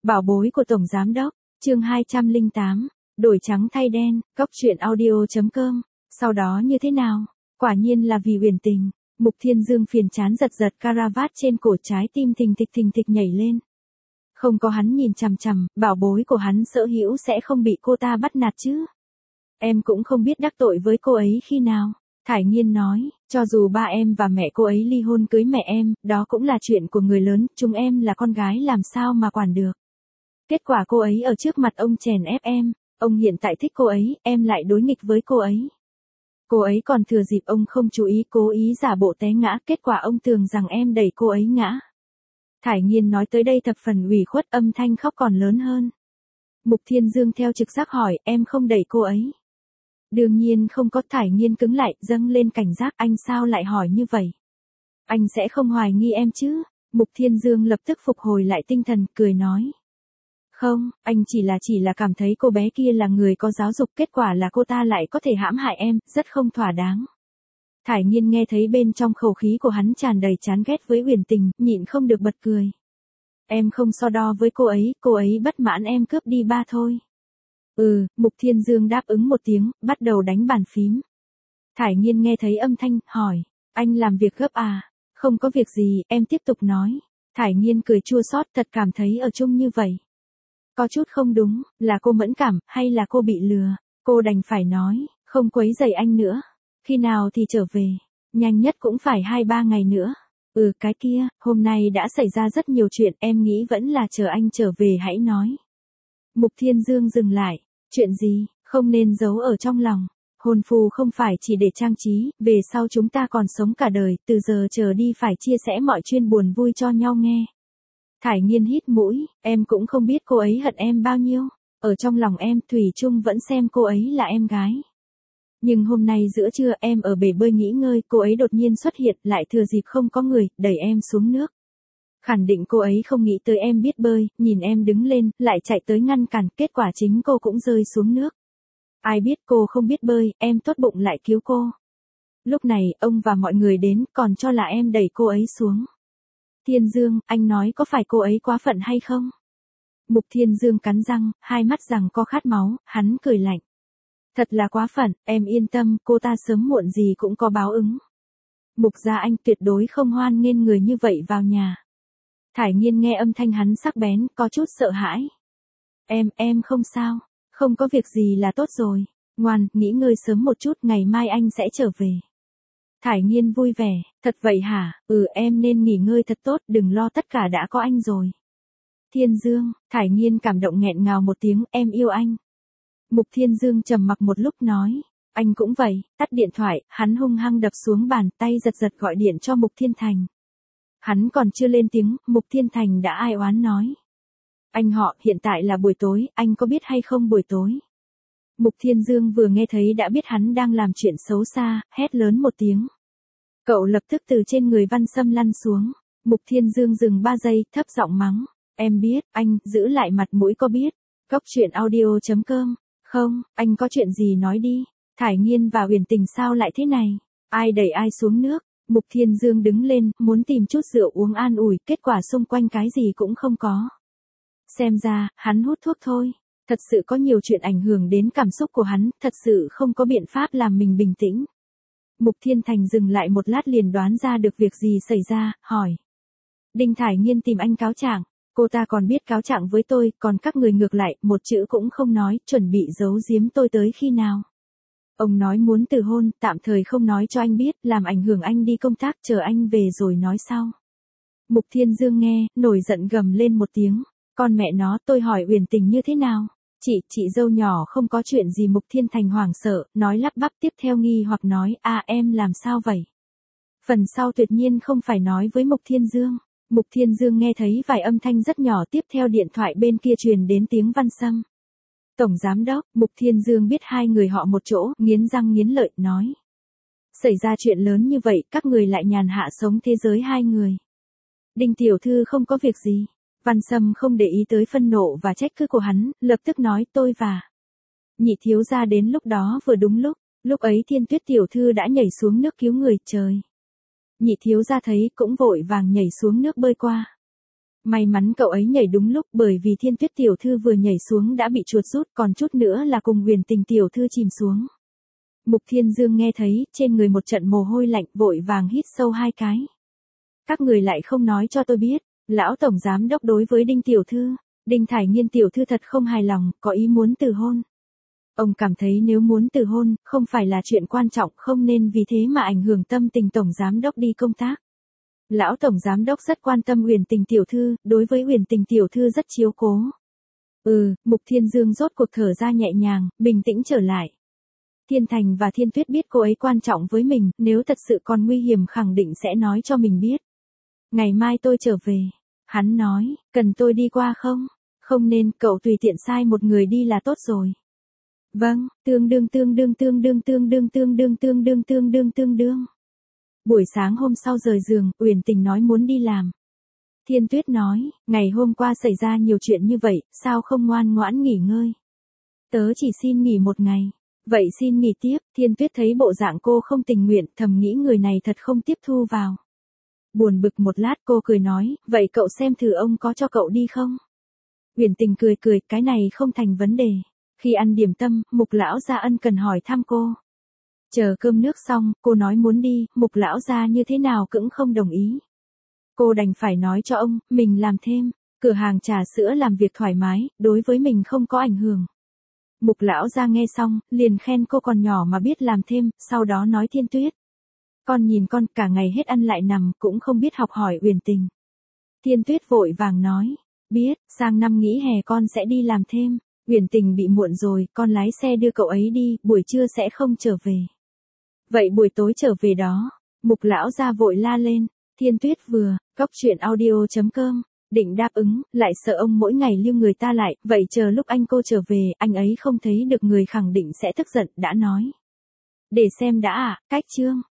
Bảo bối của Tổng Giám Đốc, chương 208, đổi trắng thay đen, cóc truyện audio.com, sau đó như thế nào? Quả nhiên là vì Uyển Tình. Mục Thiên Dương phiền chán giật giật caravat trên cổ, trái tim thình thịch nhảy lên. Không có hắn nhìn chằm chằm, bảo bối của hắn sở hữu sẽ không bị cô ta bắt nạt chứ. Em cũng không biết đắc tội với cô ấy khi nào. Thải Nghiên nói, cho dù ba em và mẹ cô ấy ly hôn cưới mẹ em, đó cũng là chuyện của người lớn, chúng em là con gái làm sao mà quản được. Kết quả cô ấy ở trước mặt ông chèn ép em, ông hiện tại thích cô ấy, em lại đối nghịch với cô ấy. Cô ấy còn thừa dịp ông không chú ý cố ý giả bộ té ngã, kết quả ông tưởng rằng em đẩy cô ấy ngã. Thải Nghiên nói tới đây thập phần ủy khuất, âm thanh khóc còn lớn hơn. Mục Thiên Dương theo trực giác hỏi, em không đẩy cô ấy. Đương nhiên không có. Thải Nghiên cứng lại, dâng lên cảnh giác, anh sao lại hỏi như vậy? Anh sẽ không hoài nghi em chứ? Mục Thiên Dương lập tức phục hồi lại tinh thần, cười nói. Không, anh chỉ là cảm thấy cô bé kia là người có giáo dục, kết quả là cô ta lại có thể hãm hại em, rất không thỏa đáng. Thải Nghiên nghe thấy bên trong khẩu khí của hắn tràn đầy chán ghét với Uyển Tình, nhịn không được bật cười. Em không so đo với cô ấy bất mãn em cướp đi ba thôi. Mục Thiên Dương đáp ứng một tiếng, bắt đầu đánh bàn phím. Thải Nghiên nghe thấy âm thanh, hỏi, anh làm việc gấp à? Không có việc gì, em tiếp tục nói. Thải Nghiên cười chua xót, thật cảm thấy ở chung như vậy. Có chút không đúng, là cô mẫn cảm, hay là cô bị lừa? Cô đành phải nói, không quấy rầy anh nữa. Khi nào thì trở về? Nhanh nhất cũng phải 2-3 ngày nữa. Cái kia, hôm nay đã xảy ra rất nhiều chuyện, em nghĩ vẫn là chờ anh trở về hãy nói. Mục Thiên Dương dừng lại. Chuyện gì, không nên giấu ở trong lòng. Hôn phu không phải chỉ để trang trí, về sau chúng ta còn sống cả đời, từ giờ trở đi phải chia sẻ mọi chuyện buồn vui cho nhau nghe. Thải Nghiên hít mũi, em cũng không biết cô ấy hận em bao nhiêu. Ở trong lòng em, thủy chung vẫn xem cô ấy là em gái. Nhưng hôm nay giữa trưa em ở bể bơi nghỉ ngơi, cô ấy đột nhiên xuất hiện, lại thừa dịp không có người, đẩy em xuống nước. Khẳng định cô ấy không nghĩ tới em biết bơi, nhìn em đứng lên, lại chạy tới ngăn cản, kết quả chính cô cũng rơi xuống nước. Ai biết cô không biết bơi, em tốt bụng lại cứu cô. Lúc này, ông và mọi người đến, còn cho là em đẩy cô ấy xuống. Thiên Dương, anh nói có phải cô ấy quá phận hay không? Mục Thiên Dương cắn răng, hai mắt rằng co khát máu, hắn cười lạnh. Thật là quá phận, em yên tâm, cô ta sớm muộn gì cũng có báo ứng. Mục gia anh tuyệt đối không hoan nghênh người như vậy vào nhà. Thải Nghiên nghe âm thanh hắn sắc bén, có chút sợ hãi. Em không sao, không có việc gì là tốt rồi. Ngoan, nghỉ ngơi sớm một chút, ngày mai anh sẽ trở về. Thải Nghiên vui vẻ, thật vậy hả? Em nên nghỉ ngơi thật tốt, đừng lo, tất cả đã có anh rồi. Thiên Dương, Thải Nghiên cảm động nghẹn ngào một tiếng, em yêu anh. Mục Thiên Dương trầm mặc một lúc nói, anh cũng vậy. Tắt điện thoại, hắn hung hăng đập xuống bàn, tay giật gọi điện cho Mục Thiên Thành. Hắn còn chưa lên tiếng, Mục Thiên Thành đã ai oán nói. Anh họ, hiện tại là buổi tối, anh có biết hay không buổi tối? Mục Thiên Dương vừa nghe thấy đã biết hắn đang làm chuyện xấu xa, hét lớn một tiếng. Cậu lập tức từ trên người Văn Sâm lăn xuống. Mục Thiên Dương dừng 3 giây, thấp giọng mắng. Em biết, anh, giữ lại mặt mũi có biết. Cóc truyện audio.com. Không, anh có chuyện gì nói đi. Thải Nghiên và Uyển Tình sao lại thế này? Ai đẩy ai xuống nước? Mục Thiên Dương đứng lên, muốn tìm chút rượu uống an ủi, kết quả xung quanh cái gì cũng không có. Xem ra, hắn hút thuốc thôi. Thật sự có nhiều chuyện ảnh hưởng đến cảm xúc của hắn, thật sự không có biện pháp làm mình bình tĩnh. Mục Thiên Thành dừng lại một lát liền đoán ra được việc gì xảy ra, hỏi. Đinh Thải Nghiên tìm anh cáo trạng, cô ta còn biết cáo trạng với tôi, còn các người ngược lại, một chữ cũng không nói, chuẩn bị giấu giếm tôi tới khi nào. Ông nói muốn từ hôn, tạm thời không nói cho anh biết, làm ảnh hưởng anh đi công tác, chờ anh về rồi nói sau. Mục Thiên Dương nghe, nổi giận gầm lên một tiếng. Con mẹ nó, tôi hỏi Uyển Tình như thế nào? Chị dâu nhỏ không có chuyện gì. Mục Thiên Thành hoảng sợ, nói lắp bắp, tiếp theo nghi hoặc nói, em làm sao vậy? Phần sau tuyệt nhiên không phải nói với Mục Thiên Dương. Mục Thiên Dương nghe thấy vài âm thanh rất nhỏ, tiếp theo điện thoại bên kia truyền đến tiếng Văn Sâm. Tổng Giám Đốc, Mục Thiên Dương biết hai người họ một chỗ, nghiến răng nghiến lợi, nói. Xảy ra chuyện lớn như vậy, các người lại nhàn hạ sống thế giới hai người. Đinh tiểu thư không có việc gì. Văn Sâm không để ý tới phân nộ và trách cứ của hắn, lập tức nói tôi và Nhị thiếu gia đến lúc đó vừa đúng lúc ấy Thiên Tuyết tiểu thư đã nhảy xuống nước cứu người, trời. Nhị thiếu gia thấy cũng vội vàng nhảy xuống nước bơi qua. May mắn cậu ấy nhảy đúng lúc, bởi vì Thiên Tuyết tiểu thư vừa nhảy xuống đã bị chuột rút, còn chút nữa là cùng Huyền Tình tiểu thư chìm xuống. Mục Thiên Dương nghe thấy, trên người một trận mồ hôi lạnh, vội vàng hít sâu 2 cái. Các người lại không nói cho tôi biết, lão tổng giám đốc đối với Đinh tiểu thư, Đinh Thải Nghiên tiểu thư thật không hài lòng, có ý muốn từ hôn. Ông cảm thấy nếu muốn từ hôn, không phải là chuyện quan trọng, không nên vì thế mà ảnh hưởng tâm tình tổng giám đốc đi công tác. Lão tổng giám đốc rất quan tâm Huyền Tình tiểu thư, đối với Huyền Tình tiểu thư rất chiếu cố. Mục Thiên Dương rốt cuộc thở ra nhẹ nhàng, bình tĩnh trở lại. Thiên Thành và Thiên Tuyết biết cô ấy quan trọng với mình, nếu thật sự còn nguy hiểm khẳng định sẽ nói cho mình biết. Ngày mai tôi trở về. Hắn nói, cần tôi đi qua không? Không nên, cậu tùy tiện sai một người đi là tốt rồi. Vâng, tương đương. Buổi sáng hôm sau rời giường, Uyển Tình nói muốn đi làm. Thiên Tuyết nói, ngày hôm qua xảy ra nhiều chuyện như vậy, sao không ngoan ngoãn nghỉ ngơi? Tớ chỉ xin nghỉ 1 ngày. Vậy xin nghỉ tiếp. Thiên Tuyết thấy bộ dạng cô không tình nguyện, thầm nghĩ người này thật không tiếp thu vào. Buồn bực một lát cô cười nói, vậy cậu xem thử ông có cho cậu đi không? Uyển Tình cười, cái này không thành vấn đề. Khi ăn điểm tâm, Mục lão gia ân cần hỏi thăm cô. Chờ cơm nước xong, cô nói muốn đi, Mục lão gia như thế nào cũng không đồng ý. Cô đành phải nói cho ông, mình làm thêm, cửa hàng trà sữa làm việc thoải mái, đối với mình không có ảnh hưởng. Mục lão gia nghe xong, liền khen cô còn nhỏ mà biết làm thêm, sau đó nói Thiên Tuyết. Con nhìn con cả ngày hết ăn lại nằm, cũng không biết học hỏi Uyển Tình. Thiên Tuyết vội vàng nói, biết, sang năm nghỉ hè con sẽ đi làm thêm. Uyển Tình bị muộn rồi, con lái xe đưa cậu ấy đi, buổi trưa sẽ không trở về. Vậy buổi tối trở về đó. Mục lão gia vội la lên. Thiên Tuyết vừa, coctruyện.audio.com, định đáp ứng, lại sợ ông mỗi ngày lưu người ta lại, vậy chờ lúc anh cô trở về, anh ấy không thấy được người khẳng định sẽ tức giận, đã nói. Để xem đã cách chương.